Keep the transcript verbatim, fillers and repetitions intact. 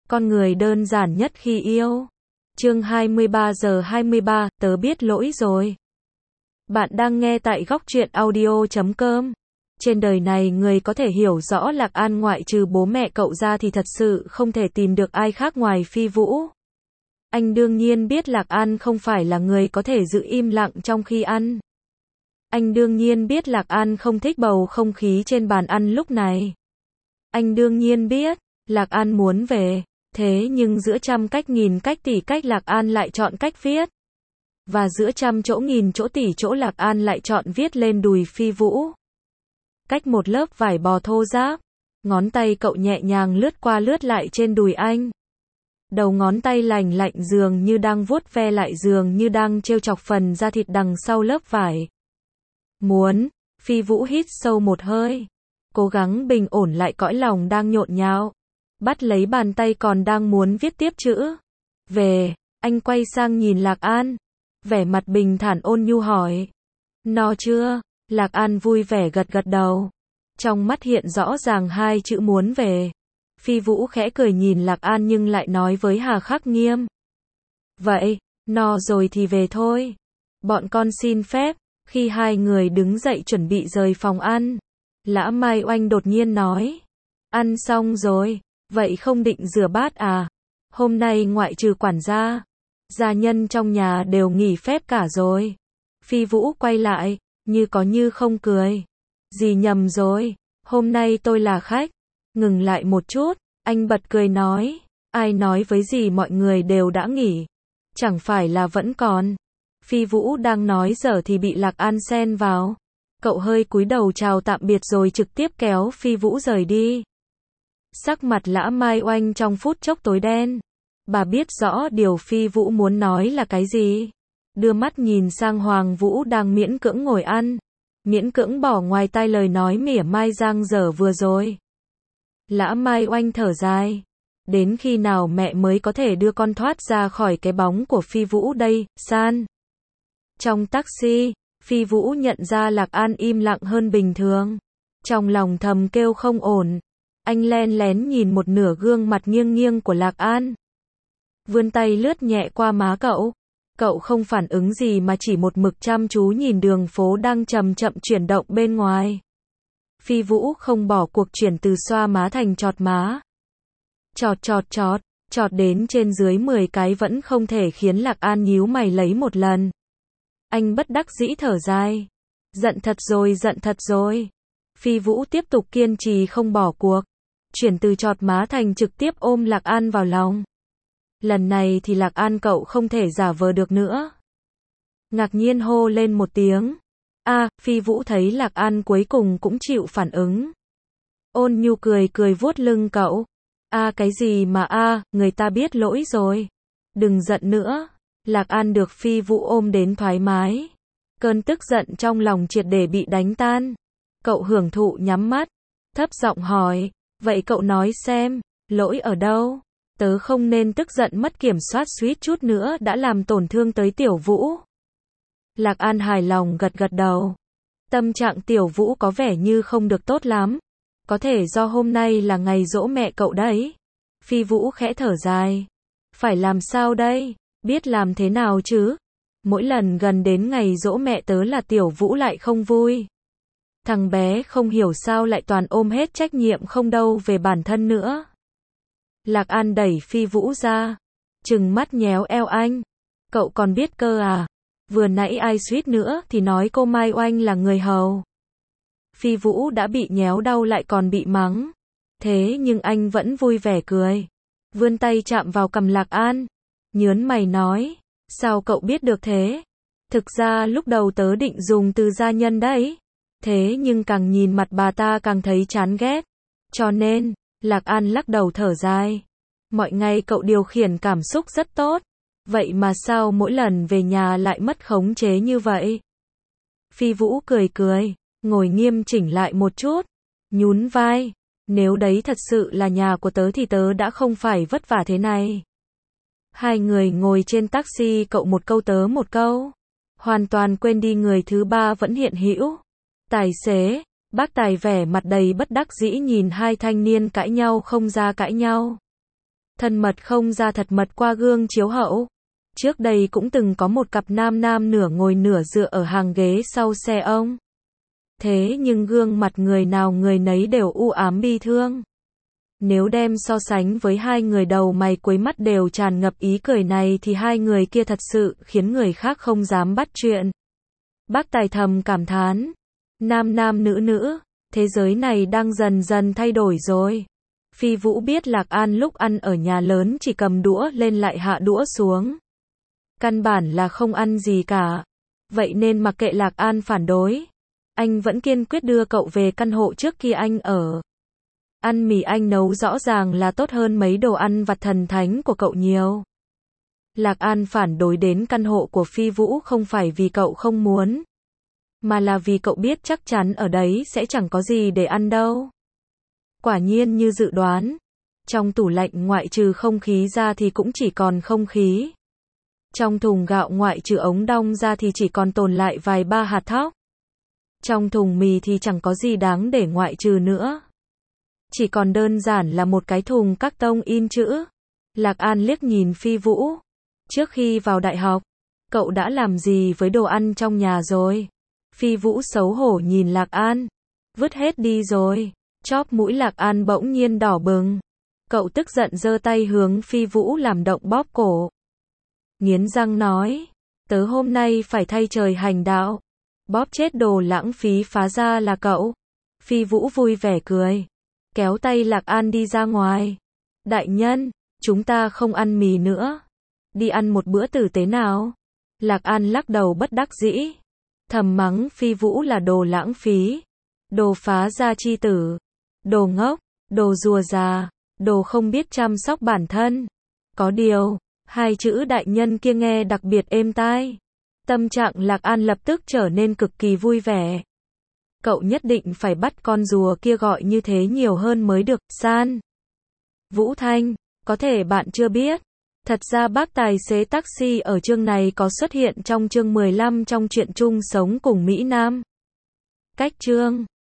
Con người đơn giản nhất khi yêu. Chương hai mươi ba giờ hai mươi ba, tớ biết lỗi rồi. Bạn đang nghe tại góc truyện audio chấm com. Trên đời này người có thể hiểu rõ Lạc An ngoại trừ bố mẹ cậu ra thì thật sự không thể tìm được ai khác ngoài Phi Vũ. Anh đương nhiên biết Lạc An không phải là người có thể giữ im lặng trong khi ăn. Anh đương nhiên biết Lạc An không thích bầu không khí trên bàn ăn lúc này. Anh đương nhiên biết, Lạc An muốn về. Thế nhưng giữa trăm cách nghìn cách tỷ cách Lạc An lại chọn cách viết. Và giữa trăm chỗ nghìn chỗ tỷ chỗ Lạc An lại chọn viết lên đùi Phi Vũ. Cách một lớp vải bò thô ráp. Ngón tay cậu nhẹ nhàng lướt qua lướt lại trên đùi anh. Đầu ngón tay lành lạnh dường như đang vuốt ve lại dường như đang trêu chọc phần da thịt đằng sau lớp vải. Muốn, Phi Vũ hít sâu một hơi. Cố gắng bình ổn lại cõi lòng đang nhộn nhạo. Bắt lấy bàn tay còn đang muốn viết tiếp chữ. Về, anh quay sang nhìn Lạc An. Vẻ mặt bình thản ôn nhu hỏi. No chưa? Lạc An vui vẻ gật gật đầu. Trong mắt hiện rõ ràng hai chữ muốn về. Phi Vũ khẽ cười nhìn Lạc An nhưng lại nói với hà khắc nghiêm. Vậy, no rồi thì về thôi. Bọn con xin phép. Khi hai người đứng dậy chuẩn bị rời phòng ăn. Lã Mai Oanh đột nhiên nói. Ăn xong rồi. Vậy không định rửa bát à? Hôm nay ngoại trừ quản gia, gia nhân trong nhà đều nghỉ phép cả rồi. Phi Vũ quay lại, như có như không cười. Dì nhầm rồi, hôm nay tôi là khách. Ngừng lại một chút, anh bật cười nói. Ai nói với dì mọi người đều đã nghỉ? Chẳng phải là vẫn còn. Phi Vũ đang nói dở thì bị Lạc An xen vào. Cậu hơi cúi đầu chào tạm biệt rồi trực tiếp kéo Phi Vũ rời đi. Sắc mặt Lã Mai Oanh trong phút chốc tối đen. Bà biết rõ điều Phi Vũ muốn nói là cái gì. Đưa mắt nhìn sang Hoàng Vũ đang miễn cưỡng ngồi ăn. Miễn cưỡng bỏ ngoài tai lời nói mỉa mai giang dở vừa rồi. Lã Mai Oanh thở dài. Đến khi nào mẹ mới có thể đưa con thoát ra khỏi cái bóng của Phi Vũ đây, San? Trong taxi, Phi Vũ nhận ra Lạc An im lặng hơn bình thường. Trong lòng thầm kêu không ổn. Anh len lén nhìn một nửa gương mặt nghiêng nghiêng của Lạc An. Vươn tay lướt nhẹ qua má cậu. Cậu không phản ứng gì mà chỉ một mực chăm chú nhìn đường phố đang chậm chậm chuyển động bên ngoài. Phi Vũ không bỏ cuộc chuyển từ xoa má thành chọt má. Chọt chọt chọt, chọt đến trên dưới mười cái vẫn không thể khiến Lạc An nhíu mày lấy một lần. Anh bất đắc dĩ thở dài. Giận thật rồi, giận thật rồi. Phi Vũ tiếp tục kiên trì không bỏ cuộc. Chuyển từ chọt má thành trực tiếp ôm Lạc An vào lòng. Lần này thì Lạc An cậu không thể giả vờ được nữa. Ngạc nhiên hô lên một tiếng. A, à, Phi Vũ thấy Lạc An cuối cùng cũng chịu phản ứng. Ôn nhu cười cười vuốt lưng cậu. A à, cái gì mà a, à, người ta biết lỗi rồi. Đừng giận nữa. Lạc An được Phi Vũ ôm đến thoải mái. Cơn tức giận trong lòng triệt để bị đánh tan. Cậu hưởng thụ nhắm mắt. Thấp giọng hỏi. Vậy cậu nói xem, lỗi ở đâu? Tớ không nên tức giận mất kiểm soát suýt chút nữa đã làm tổn thương tới Tiểu Vũ. Lạc An hài lòng gật gật đầu. Tâm trạng Tiểu Vũ có vẻ như không được tốt lắm. Có thể do hôm nay là ngày giỗ mẹ cậu đấy. Phi Vũ khẽ thở dài. Phải làm sao đây? Biết làm thế nào chứ? Mỗi lần gần đến ngày giỗ mẹ tớ là Tiểu Vũ lại không vui. Thằng bé không hiểu sao lại toàn ôm hết trách nhiệm không đâu về bản thân nữa. Lạc An đẩy Phi Vũ ra. Trừng mắt nhéo eo anh. Cậu còn biết cơ à? Vừa nãy ai suýt nữa thì nói cô Mai Oanh là người hầu. Phi Vũ đã bị nhéo đau lại còn bị mắng. Thế nhưng anh vẫn vui vẻ cười. Vươn tay chạm vào cằm Lạc An. Nhớn mày nói. Sao cậu biết được thế? Thực ra lúc đầu tớ định dùng từ gia nhân đấy. Thế nhưng càng nhìn mặt bà ta càng thấy chán ghét. Cho nên, Lạc An lắc đầu thở dài. Mọi ngày cậu điều khiển cảm xúc rất tốt. Vậy mà sao mỗi lần về nhà lại mất khống chế như vậy? Phi Vũ cười cười, ngồi nghiêm chỉnh lại một chút. Nhún vai. Nếu đấy thật sự là nhà của tớ thì tớ đã không phải vất vả thế này. Hai người ngồi trên taxi cậu một câu tớ một câu. Hoàn toàn quên đi người thứ ba vẫn hiện hữu. Tài xế, bác Tài vẻ mặt đầy bất đắc dĩ nhìn hai thanh niên cãi nhau không ra cãi nhau. Thân mật không ra thật mật qua gương chiếu hậu. Trước đây cũng từng có một cặp nam nam nửa ngồi nửa dựa ở hàng ghế sau xe ông. Thế nhưng gương mặt người nào người nấy đều u ám bi thương. Nếu đem so sánh với hai người đầu mày cuối mắt đều tràn ngập ý cười này thì hai người kia thật sự khiến người khác không dám bắt chuyện. Bác Tài thầm cảm thán. Nam nam nữ nữ, thế giới này đang dần dần thay đổi rồi. Phi Vũ biết Lạc An lúc ăn ở nhà lớn chỉ cầm đũa lên lại hạ đũa xuống. Căn bản là không ăn gì cả. Vậy nên mặc kệ Lạc An phản đối, anh vẫn kiên quyết đưa cậu về căn hộ trước khi anh ở. Ăn mì anh nấu rõ ràng là tốt hơn mấy đồ ăn vặt thần thánh của cậu nhiều. Lạc An phản đối đến căn hộ của Phi Vũ không phải vì cậu không muốn, mà là vì cậu biết chắc chắn ở đấy sẽ chẳng có gì để ăn đâu. Quả nhiên như dự đoán, trong tủ lạnh ngoại trừ không khí ra thì cũng chỉ còn không khí. Trong thùng gạo ngoại trừ ống đong ra thì chỉ còn tồn lại vài ba hạt thóc. Trong thùng mì thì chẳng có gì đáng để ngoại trừ nữa. Chỉ còn đơn giản là một cái thùng các tông in chữ. Lạc An liếc nhìn Phi Vũ. Trước khi vào đại học, cậu đã làm gì với đồ ăn trong nhà rồi? Phi Vũ xấu hổ nhìn Lạc An. Vứt hết đi rồi. Chóp mũi Lạc An bỗng nhiên đỏ bừng. Cậu tức giận giơ tay hướng Phi Vũ làm động bóp cổ. Nghiến răng nói. Tớ hôm nay phải thay trời hành đạo. Bóp chết đồ lãng phí phá ra là cậu. Phi Vũ vui vẻ cười. Kéo tay Lạc An đi ra ngoài. Đại nhân, chúng ta không ăn mì nữa. Đi ăn một bữa tử tế nào? Lạc An lắc đầu bất đắc dĩ. Thầm mắng Phi Vũ là đồ lãng phí. Đồ phá gia chi tử. Đồ ngốc. Đồ rùa già. Đồ không biết chăm sóc bản thân. Có điều, hai chữ đại nhân kia nghe đặc biệt êm tai. Tâm trạng Lạc An lập tức trở nên cực kỳ vui vẻ. Cậu nhất định phải bắt con rùa kia gọi như thế nhiều hơn mới được. San. Vũ Thanh, có thể bạn chưa biết. Thật ra bác tài xế taxi ở chương này có xuất hiện trong chương mười lăm trong truyện chung sống cùng Mỹ Nam. Cách chương